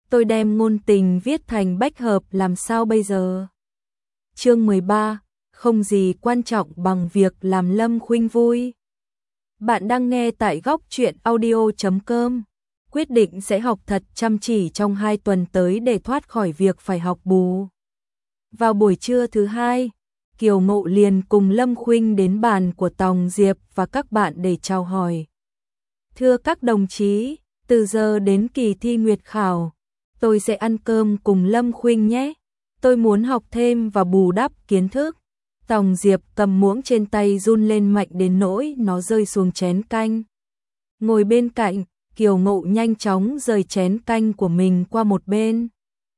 tôi đem ngôn tình viết thành bách hợp làm sao bây giờ? Chương 13, không gì quan trọng bằng việc làm Lâm Khuynh vui. Bạn đang nghe tại góc truyện audio.com. Quyết định sẽ học thật chăm chỉ trong 2 tuần tới để thoát khỏi việc phải học bù. Vào buổi trưa thứ hai, Kiều Mộ liền cùng Lâm Khuynh đến bàn của Tòng Diệp và các bạn để chào hỏi. Thưa các đồng chí, từ giờ đến kỳ thi nguyệt khảo, tôi sẽ ăn cơm cùng Lâm Khuynh nhé. Tôi muốn học thêm và bù đắp kiến thức. Tòng Diệp cầm muỗng trên tay run lên mạnh đến nỗi nó rơi xuống chén canh. Ngồi bên cạnh, Kiều Mộ nhanh chóng rời chén canh của mình qua một bên.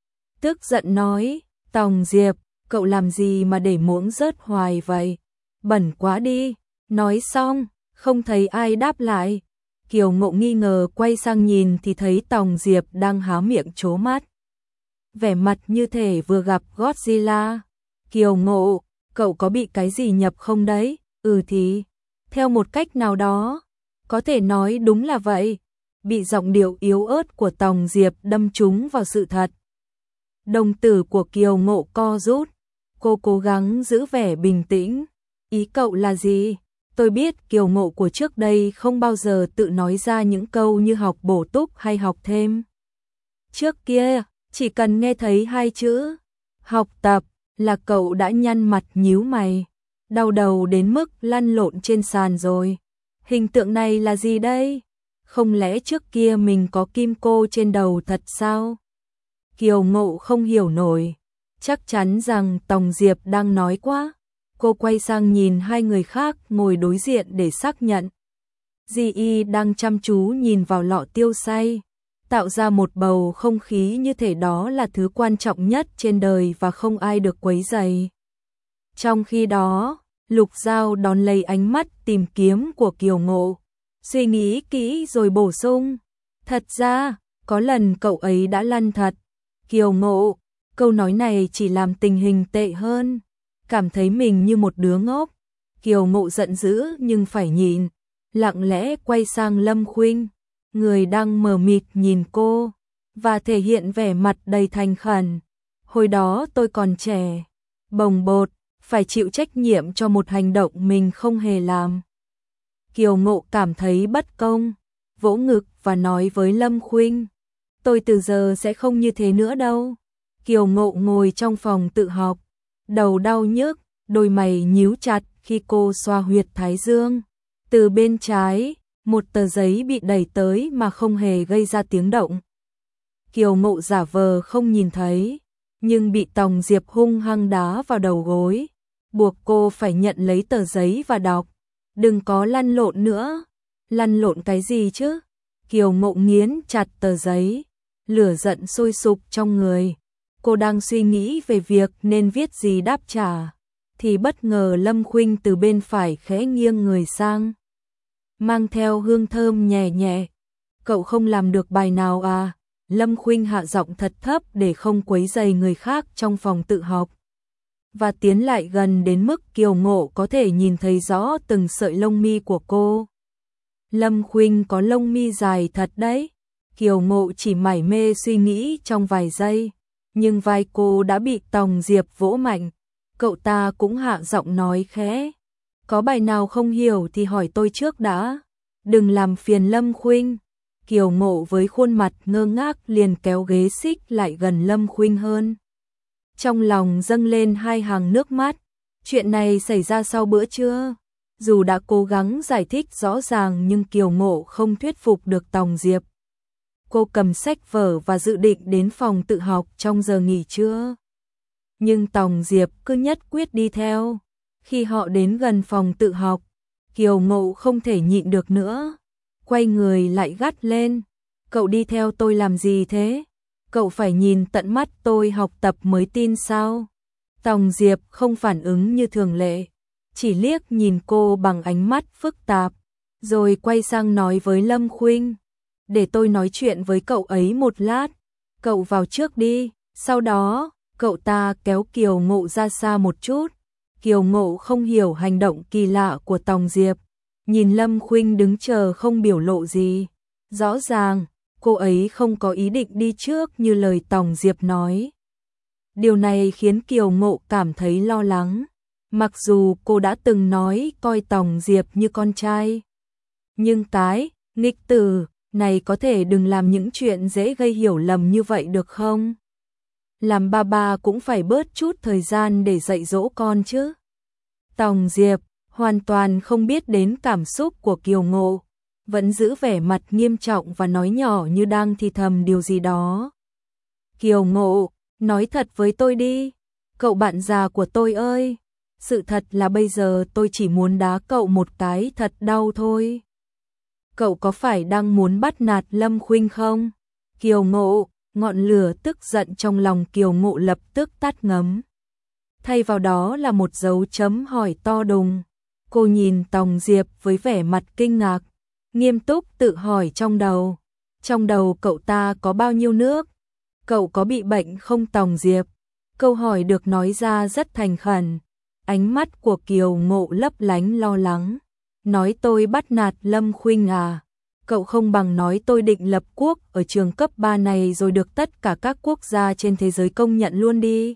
Tức giận nói, Tòng Diệp, cậu làm gì mà để muỗng rớt hoài vậy? Bẩn quá đi. Nói xong, không thấy ai đáp lại. Kiều Mộ nghi ngờ quay sang nhìn thì thấy Tòng Diệp đang há miệng trố mắt. Vẻ mặt như thể vừa gặp Godzilla. Kiều Mộ, cậu có bị cái gì nhập không đấy? Thì, theo một cách nào đó, có thể nói đúng là vậy. Bị giọng điệu yếu ớt của Tòng Diệp đâm trúng vào sự thật. Đồng tử của Kiều Mộ co rút. Cô cố gắng giữ vẻ bình tĩnh. Ý cậu là gì? Tôi biết Kiều Mộ của trước đây không bao giờ tự nói ra những câu như học bổ túc hay học thêm. Trước kia, chỉ cần nghe thấy 2 chữ học tập là cậu đã nhăn mặt nhíu mày, đau đầu đến mức lăn lộn trên sàn rồi. Hình tượng này là gì đây? Không lẽ trước kia mình có kim cô trên đầu thật sao? Kiều Mộ không hiểu nổi, chắc chắn rằng Tòng Diệp đang nói quá. Cô quay sang nhìn 2 người khác ngồi đối diện để xác nhận. Di Y đang chăm chú nhìn vào lọ tiêu xay, tạo ra một bầu không khí như thể đó là thứ quan trọng nhất trên đời và không ai được quấy rầy. Trong khi đó, Lục Giao đón lấy ánh mắt tìm kiếm của Kiều Mộ, suy nghĩ kỹ rồi bổ sung. Thật ra, có lần cậu ấy đã lăn thật. Kiều Mộ, câu nói này chỉ làm tình hình tệ hơn. Cảm thấy mình như một đứa ngốc. Kiều Mộ giận dữ nhưng phải nhịn, lặng lẽ quay sang Lâm Khuynh, người đang mờ mịt nhìn cô, và thể hiện vẻ mặt đầy thành khẩn. Hồi đó tôi còn trẻ, bồng bột, phải chịu trách nhiệm cho một hành động mình không hề làm. Kiều Mộ cảm thấy bất công, vỗ ngực và nói với Lâm Khuynh, tôi từ giờ sẽ không như thế nữa đâu. Kiều Mộ ngồi trong phòng tự học, đầu đau nhức, đôi mày nhíu chặt khi cô xoa huyệt thái dương. Từ bên trái, một tờ giấy bị đẩy tới mà không hề gây ra tiếng động. Kiều Mộ giả vờ không nhìn thấy, nhưng bị Tòng Diệp hung hăng đá vào đầu gối, buộc cô phải nhận lấy tờ giấy và đọc. Đừng có lăn lộn nữa. Lăn lộn cái gì chứ? Kiều Mộ nghiến chặt tờ giấy, lửa giận sôi sục trong người. Cô đang suy nghĩ về việc nên viết gì đáp trả, thì bất ngờ Lâm Khuynh từ bên phải khẽ nghiêng người sang, mang theo hương thơm nhẹ nhẹ. Cậu không làm được bài nào à? Lâm Khuynh hạ giọng thật thấp để không quấy rầy người khác trong phòng tự học, và tiến lại gần đến mức Kiều Mộ có thể nhìn thấy rõ từng sợi lông mi của cô. Lâm Khuynh có lông mi dài thật đấy. Kiều Mộ chỉ mải mê suy nghĩ trong vài giây, nhưng vai cô đã bị Tòng Diệp vỗ mạnh. Cậu ta cũng hạ giọng nói khẽ, có bài nào không hiểu thì hỏi tôi trước đã, đừng làm phiền Lâm Khuynh. Kiều Mộ với khuôn mặt ngơ ngác liền kéo ghế xích lại gần Lâm Khuynh hơn. Trong lòng dâng lên 2 hàng nước mắt. Chuyện này xảy ra sau bữa trưa. Dù đã cố gắng giải thích rõ ràng nhưng Kiều Mộ không thuyết phục được Tòng Diệp. Cô cầm sách vở và dự định đến phòng tự học trong giờ nghỉ trưa. Nhưng Tòng Diệp cứ nhất quyết đi theo. Khi họ đến gần phòng tự học, Kiều Mộ không thể nhịn được nữa, quay người lại gắt lên. Cậu đi theo tôi làm gì thế? Cậu phải nhìn tận mắt tôi học tập mới tin sao? Tòng Diệp không phản ứng như thường lệ, chỉ liếc nhìn cô bằng ánh mắt phức tạp, rồi quay sang nói với Lâm Khuynh, để tôi nói chuyện với cậu ấy một lát, cậu vào trước đi. Sau đó, cậu ta kéo Kiều Mộ ra xa một chút. Kiều Mộ không hiểu hành động kỳ lạ của Tòng Diệp, nhìn Lâm Khuynh đứng chờ không biểu lộ gì. Rõ ràng, cô ấy không có ý định đi trước như lời Tòng Diệp nói. Điều này khiến Kiều Ngộ cảm thấy lo lắng. Mặc dù cô đã từng nói coi Tòng Diệp như con trai, nhưng cái nghịch tử này có thể đừng làm những chuyện dễ gây hiểu lầm như vậy được không? Làm ba cũng phải bớt chút thời gian để dạy dỗ con chứ. Tòng Diệp hoàn toàn không biết đến cảm xúc của Kiều Ngộ, vẫn giữ vẻ mặt nghiêm trọng và nói nhỏ như đang thì thầm điều gì đó. Kiều Ngộ, nói thật với tôi đi, cậu bạn già của tôi ơi, sự thật là bây giờ tôi chỉ muốn đá cậu một cái thật đau thôi. Cậu có phải đang muốn bắt nạt Lâm Khuynh không? Kiều Ngộ, ngọn lửa tức giận trong lòng Kiều Ngộ lập tức tắt ngấm. Thay vào đó là một dấu chấm hỏi to đùng. Cô nhìn Tòng Diệp với vẻ mặt kinh ngạc, nghiêm túc tự hỏi trong đầu cậu ta có bao nhiêu nước? Cậu có bị bệnh không Tòng Diệp? Câu hỏi được nói ra rất thành khẩn. Ánh mắt của Kiều Ngộ lấp lánh lo lắng. Nói tôi bắt nạt Lâm Khuynh à? Cậu không bằng nói tôi định lập quốc ở trường cấp 3 này rồi được tất cả các quốc gia trên thế giới công nhận luôn đi.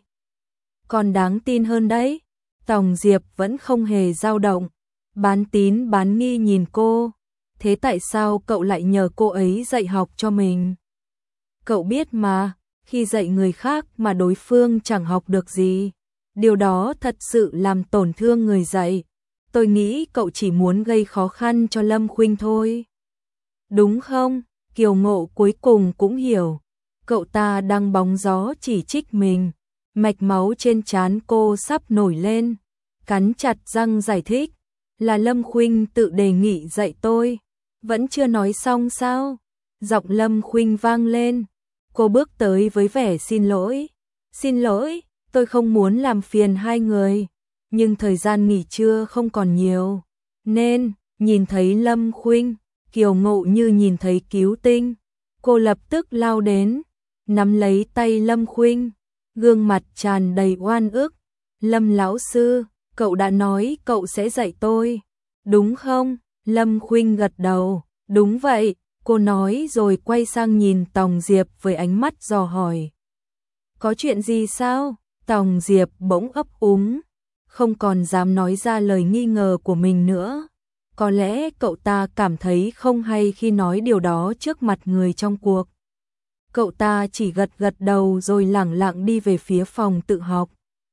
Còn đáng tin hơn đấy. Tòng Diệp vẫn không hề dao động, bán tín bán nghi nhìn cô. Thế tại sao cậu lại nhờ cô ấy dạy học cho mình? Cậu biết mà, khi dạy người khác mà đối phương chẳng học được gì, điều đó thật sự làm tổn thương người dạy. Tôi nghĩ cậu chỉ muốn gây khó khăn cho Lâm Khuynh thôi. Đúng không? Kiều Ngộ cuối cùng cũng hiểu. Cậu ta đang bóng gió chỉ trích mình. Mạch máu trên trán cô sắp nổi lên. Cắn chặt răng giải thích. Là Lâm Khuynh tự đề nghị dạy tôi. Vẫn chưa nói xong sao? Giọng Lâm Khuynh vang lên. Cô bước tới với vẻ xin lỗi. Xin lỗi, tôi không muốn làm phiền hai người. Nhưng thời gian nghỉ trưa không còn nhiều. Nên, nhìn thấy Lâm Khuynh, Kiều Ngộ như nhìn thấy cứu tinh. Cô lập tức lao đến, nắm lấy tay Lâm Khuynh, gương mặt tràn đầy oan ức. Lâm lão sư, cậu đã nói cậu sẽ dạy tôi, đúng không? Lâm Khuynh gật đầu, đúng vậy, cô nói rồi quay sang nhìn Tòng Diệp với ánh mắt dò hỏi. Có chuyện gì sao? Tòng Diệp bỗng ấp úng, không còn dám nói ra lời nghi ngờ của mình nữa. Có lẽ cậu ta cảm thấy không hay khi nói điều đó trước mặt người trong cuộc. Cậu ta chỉ gật gật đầu rồi lẳng lặng đi về phía phòng tự học.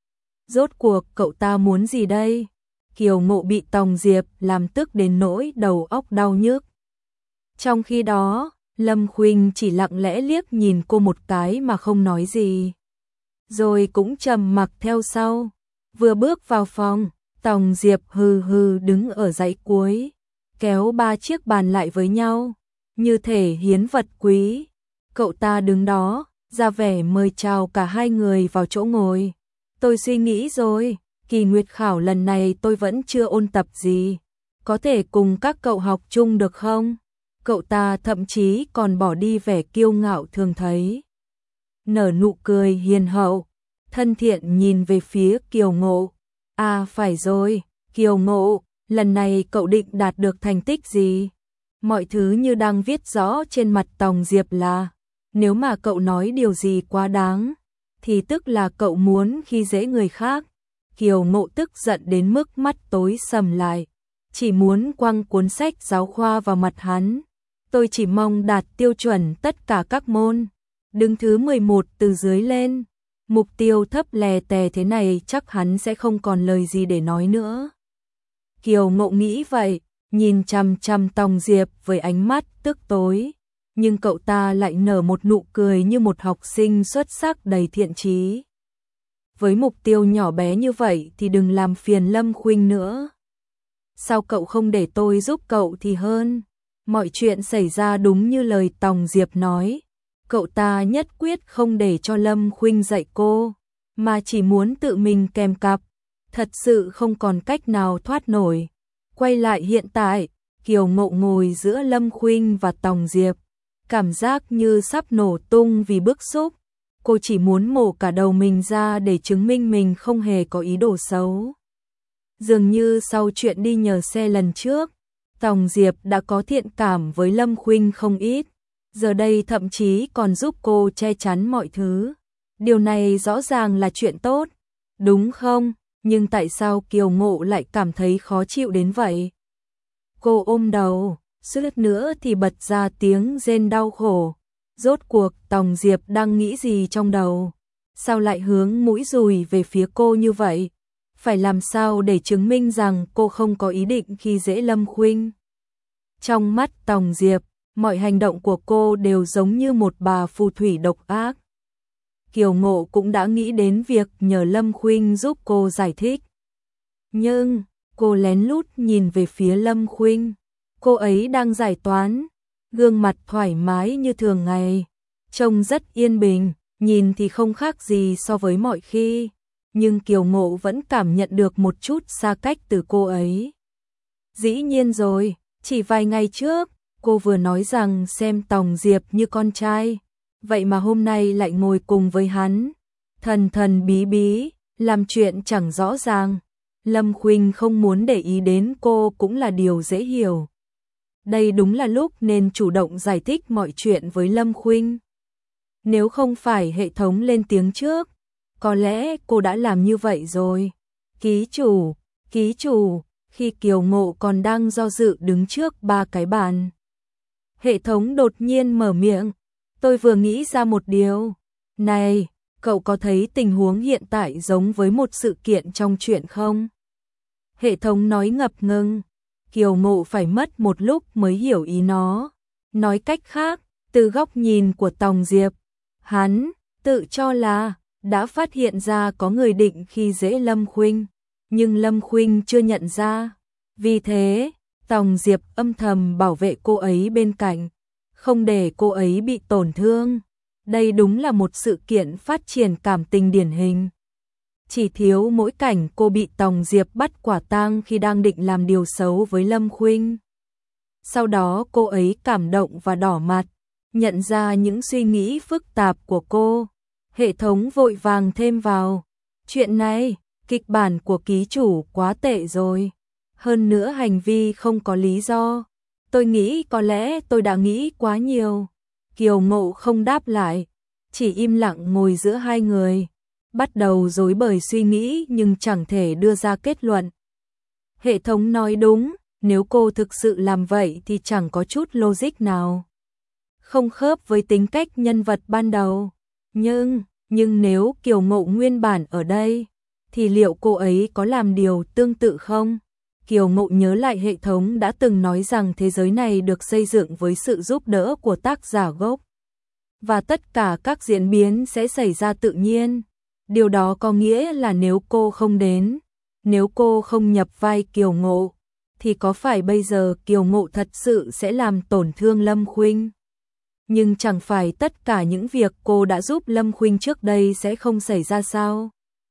Rốt cuộc cậu ta muốn gì đây? Kiều Ngộ bị Tòng Diệp làm tức đến nỗi đầu óc đau nhức. Trong khi đó, Lâm Khuynh chỉ lặng lẽ liếc nhìn cô một cái mà không nói gì. Rồi cũng trầm mặc theo sau. Vừa bước vào phòng, Tòng Diệp hừ hừ đứng ở dãy cuối, kéo 3 chiếc bàn lại với nhau, như thể hiến vật quý. Cậu ta đứng đó, ra vẻ mời chào cả hai người vào chỗ ngồi. Tôi suy nghĩ rồi, kỳ nguyệt khảo lần này tôi vẫn chưa ôn tập gì. Có thể cùng các cậu học chung được không? Cậu ta thậm chí còn bỏ đi vẻ kiêu ngạo thường thấy. Nở nụ cười hiền hậu, thân thiện nhìn về phía Kiều Ngộ. À phải rồi, Kiều Ngộ, lần này cậu định đạt được thành tích gì? Mọi thứ như đang viết rõ trên mặt Tòng Diệp là, nếu mà cậu nói điều gì quá đáng, thì tức là cậu muốn khi dễ người khác. Kiều Ngộ tức giận đến mức mắt tối sầm lại, chỉ muốn quăng cuốn sách giáo khoa vào mặt hắn. Tôi chỉ mong đạt tiêu chuẩn tất cả các môn, đứng thứ 11 từ dưới lên. Mục tiêu thấp lè tè thế này chắc hắn sẽ không còn lời gì để nói nữa. Kiều Ngộ nghĩ vậy, nhìn chằm chằm Tòng Diệp với ánh mắt tức tối, nhưng cậu ta lại nở một nụ cười như một học sinh xuất sắc đầy thiện chí. Với mục tiêu nhỏ bé như vậy thì đừng làm phiền Lâm Khuynh nữa. Sao cậu không để tôi giúp cậu thì hơn? Mọi chuyện xảy ra đúng như lời Tòng Diệp nói. Cậu ta nhất quyết không để cho Lâm Khuynh dạy cô, mà chỉ muốn tự mình kèm cặp. Thật sự không còn cách nào thoát nổi. Quay lại hiện tại, Kiều Ngộ ngồi giữa Lâm Khuynh và Tòng Diệp, cảm giác như sắp nổ tung vì bức xúc. Cô chỉ muốn mổ cả đầu mình ra để chứng minh mình không hề có ý đồ xấu. Dường như sau chuyện đi nhờ xe lần trước, Tòng Diệp đã có thiện cảm với Lâm Khuynh không ít. giờ đây thậm chí còn giúp cô che chắn mọi thứ. Điều này rõ ràng là chuyện tốt, đúng không? Nhưng tại sao Kiều Ngộ lại cảm thấy khó chịu đến vậy? Cô ôm đầu, suýt nữa thì bật ra tiếng rên đau khổ. Rốt cuộc Tòng Diệp đang nghĩ gì trong đầu? Sao lại hướng mũi dùi về phía cô như vậy? Phải làm sao để chứng minh rằng cô không có ý định khi dễ Lâm Khuynh? Trong mắt Tòng Diệp, mọi hành động của cô đều giống như một bà phù thủy độc ác. Kiều Ngộ cũng đã nghĩ đến việc nhờ Lâm Khuynh giúp cô giải thích. Nhưng, cô lén lút nhìn về phía Lâm Khuynh. Cô ấy đang giải toán, gương mặt thoải mái như thường ngày, trông rất yên bình, nhìn thì không khác gì so với mọi khi. Nhưng Kiều Ngộ vẫn cảm nhận được một chút xa cách từ cô ấy. Dĩ nhiên rồi, chỉ vài ngày trước, cô vừa nói rằng xem Tòng Diệp như con trai. Vậy mà hôm nay lại ngồi cùng với hắn, thần thần bí bí, làm chuyện chẳng rõ ràng. Lâm Khuynh không muốn để ý đến cô cũng là điều dễ hiểu. Đây đúng là lúc nên chủ động giải thích mọi chuyện với Lâm Khuynh. Nếu không phải hệ thống lên tiếng trước, có lẽ cô đã làm như vậy rồi. Ký chủ, khi Kiều Ngộ còn đang do dự đứng trước 3 cái bàn. Hệ thống đột nhiên mở miệng. Tôi vừa nghĩ ra một điều. Này, cậu có thấy tình huống hiện tại giống với một sự kiện trong truyện không? Hệ thống nói ngập ngừng. Kiều Ngộ phải mất một lúc mới hiểu ý nó. Nói cách khác, từ góc nhìn của Tòng Diệp, hắn tự cho là đã phát hiện ra có người định khi dễ Lâm Khuynh, nhưng Lâm Khuynh chưa nhận ra. Vì thế, Tòng Diệp âm thầm bảo vệ cô ấy bên cạnh, không để cô ấy bị tổn thương. Đây đúng là một sự kiện phát triển cảm tình điển hình. Chỉ thiếu mỗi cảnh cô bị Tòng Diệp bắt quả tang khi đang định làm điều xấu với Lâm Khuynh. Sau đó cô ấy cảm động và đỏ mặt, nhận ra những suy nghĩ phức tạp của cô. Hệ thống vội vàng thêm vào. Chuyện này, kịch bản của ký chủ quá tệ rồi. Hơn nữa hành vi không có lý do. Tôi nghĩ có lẽ tôi đã nghĩ quá nhiều. Kiều Ngộ không đáp lại, chỉ im lặng ngồi giữa hai người. Bắt đầu rối bời suy nghĩ nhưng chẳng thể đưa ra kết luận. Hệ thống nói đúng, nếu cô thực sự làm vậy thì chẳng có chút logic nào. Không khớp với tính cách nhân vật ban đầu. Nhưng nếu Kiều Ngộ nguyên bản ở đây, thì liệu cô ấy có làm điều tương tự không? Kiều Ngộ nhớ lại hệ thống đã từng nói rằng thế giới này được xây dựng với sự giúp đỡ của tác giả gốc. Và tất cả các diễn biến sẽ xảy ra tự nhiên. Điều đó có nghĩa là nếu cô không đến, nếu cô không nhập vai Kiều Ngộ, thì có phải bây giờ Kiều Ngộ thật sự sẽ làm tổn thương Lâm Khuynh? Nhưng chẳng phải tất cả những việc cô đã giúp Lâm Khuynh trước đây sẽ không xảy ra sao?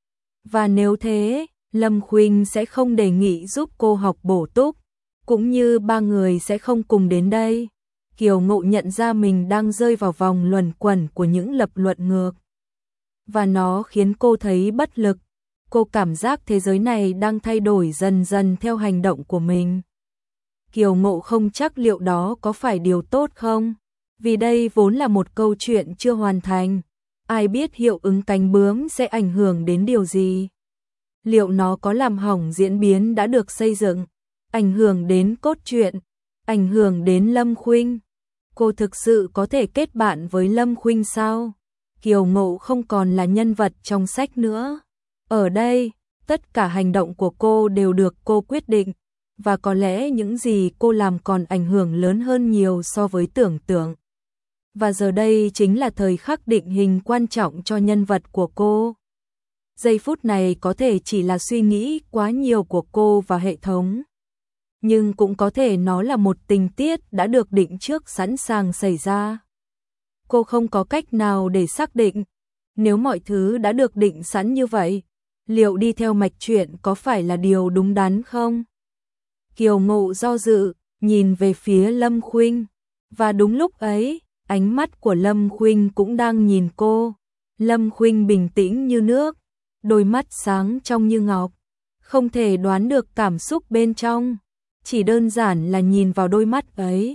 Và nếu thế, Lâm Khuynh sẽ không đề nghị giúp cô học bổ túc, cũng như ba người sẽ không cùng đến đây. Kiều Ngộ nhận ra mình đang rơi vào vòng luẩn quẩn của những lập luận ngược. Và nó khiến cô thấy bất lực. Cô cảm giác thế giới này đang thay đổi dần dần theo hành động của mình. Kiều Ngộ không chắc liệu đó có phải điều tốt không? Vì đây vốn là một câu chuyện chưa hoàn thành. Ai biết hiệu ứng cánh bướm sẽ ảnh hưởng đến điều gì? Liệu nó có làm hỏng diễn biến đã được xây dựng, ảnh hưởng đến cốt truyện, ảnh hưởng đến Lâm Khuynh? Cô thực sự có thể kết bạn với Lâm Khuynh sao? Kiều Ngộ không còn là nhân vật trong sách nữa. Ở đây, tất cả hành động của cô đều được cô quyết định, và có lẽ những gì cô làm còn ảnh hưởng lớn hơn nhiều so với tưởng tượng. Và giờ đây chính là thời khắc định hình quan trọng cho nhân vật của cô. Giây phút này có thể chỉ là suy nghĩ quá nhiều của cô và hệ thống. Nhưng cũng có thể nó là một tình tiết đã được định trước sẵn sàng xảy ra. Cô không có cách nào để xác định. Nếu mọi thứ đã được định sẵn như vậy, liệu đi theo mạch truyện có phải là điều đúng đắn không? Kiều Ngộ do dự, nhìn về phía Lâm Khuynh. Và đúng lúc ấy, ánh mắt của Lâm Khuynh cũng đang nhìn cô. Lâm Khuynh bình tĩnh như nước, đôi mắt sáng trong như ngọc. Không thể đoán được cảm xúc bên trong. Chỉ đơn giản là nhìn vào đôi mắt ấy,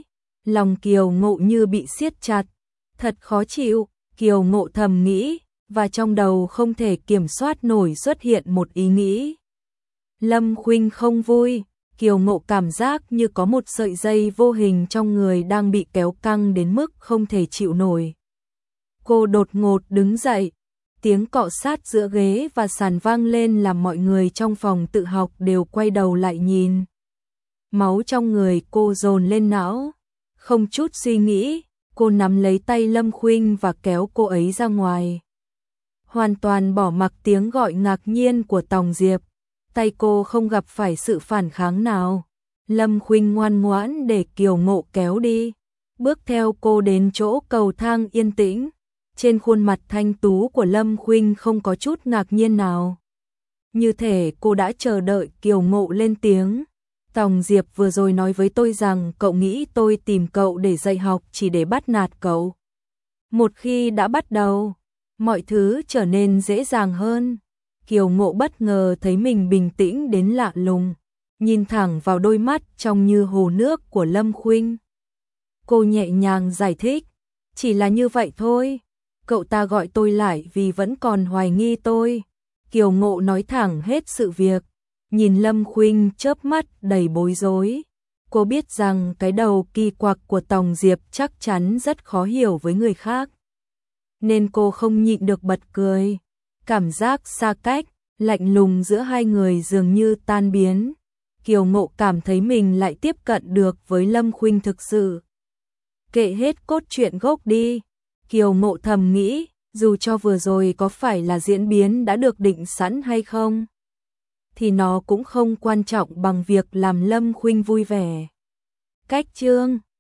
Lòng Kiều Ngộ như bị siết chặt, thật khó chịu, Kiều Ngộ thầm nghĩ, và trong đầu không thể kiểm soát nổi xuất hiện một ý nghĩ. Lâm Khuynh không vui, Kiều Ngộ cảm giác như có một sợi dây vô hình trong người đang bị kéo căng đến mức không thể chịu nổi. Cô đột ngột đứng dậy, tiếng cọ sát giữa ghế và sàn vang lên làm mọi người trong phòng tự học đều quay đầu lại nhìn. Máu trong người cô dồn lên não, không chút suy nghĩ, cô nắm lấy tay Lâm Khuynh và kéo cô ấy ra ngoài. Hoàn toàn bỏ mặc tiếng gọi ngạc nhiên của Tòng Diệp, tay cô không gặp phải sự phản kháng nào. Lâm Khuynh ngoan ngoãn để Kiều Ngộ kéo đi, bước theo cô đến chỗ cầu thang yên tĩnh. Trên khuôn mặt thanh tú của Lâm Khuynh không có chút ngạc nhiên nào. Như thể cô đã chờ đợi Kiều Ngộ lên tiếng. Tòng Diệp vừa rồi nói với tôi rằng cậu nghĩ tôi tìm cậu để dạy học chỉ để bắt nạt cậu. Một khi đã bắt đầu, mọi thứ trở nên dễ dàng hơn. Kiều Ngộ bất ngờ thấy mình bình tĩnh đến lạ lùng, nhìn thẳng vào đôi mắt trong như hồ nước của Lâm Khuynh. Cô nhẹ nhàng giải thích, chỉ là như vậy thôi. Cậu ta gọi tôi lại vì vẫn còn hoài nghi tôi. Kiều Ngộ nói thẳng hết sự việc, nhìn Lâm Khuynh chớp mắt đầy bối rối. Cô biết rằng cái đầu kỳ quặc của Tòng Diệp chắc chắn rất khó hiểu với người khác, nên cô không nhịn được bật cười. Cảm giác xa cách, lạnh lùng giữa hai người dường như tan biến. Kiều Ngộ cảm thấy mình lại tiếp cận được với Lâm Khuynh thực sự. Kệ hết cốt truyện gốc đi, Kiều Ngộ thầm nghĩ, dù cho vừa rồi có phải là diễn biến đã được định sẵn hay không, thì nó cũng không quan trọng bằng việc làm Lâm Khuynh vui vẻ. Cách chương